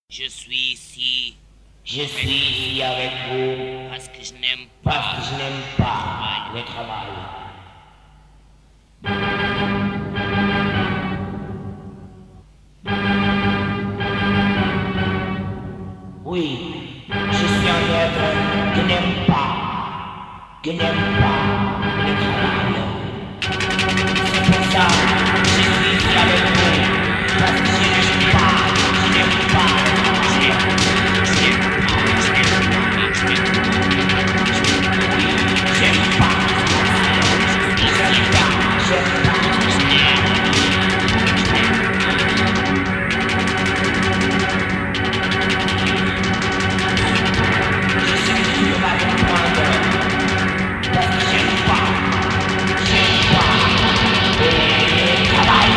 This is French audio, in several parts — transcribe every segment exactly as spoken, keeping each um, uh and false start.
Je suis ici. Je suis ici avec vous Parce que je n'aime parce pas. que je n'aime pas le travail. Oui, je suis un être qui n'aime pas, qui n'aime pas le travail. C'est pour ça que je suis ici avec vous parce que je n'aime pas, je n'aime pas le travail. J'aime pas, j'aime pas, j'aime pas. Je sais que tu vas comprendre, parce que j'aime pas, j'aime pas le travail.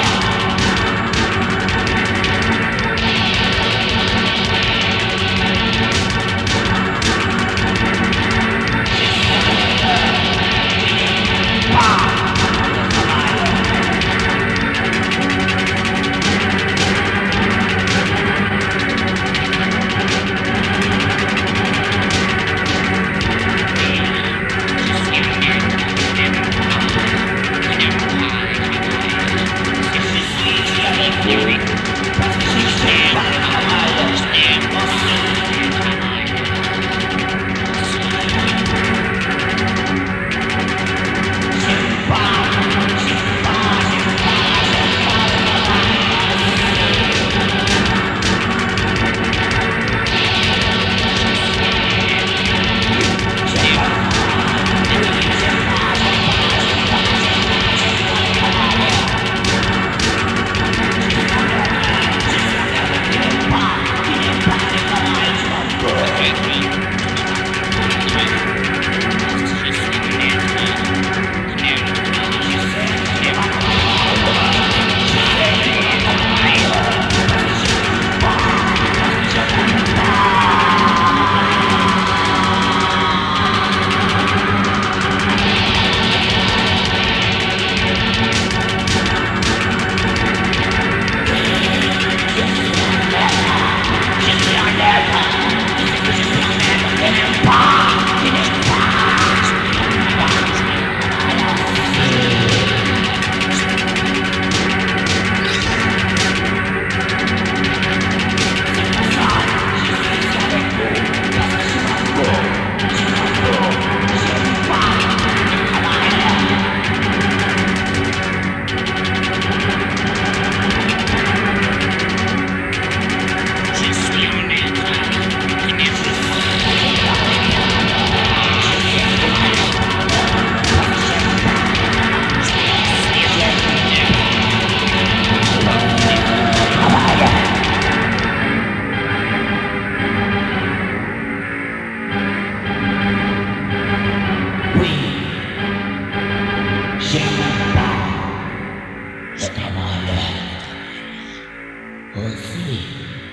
Le travail aussi.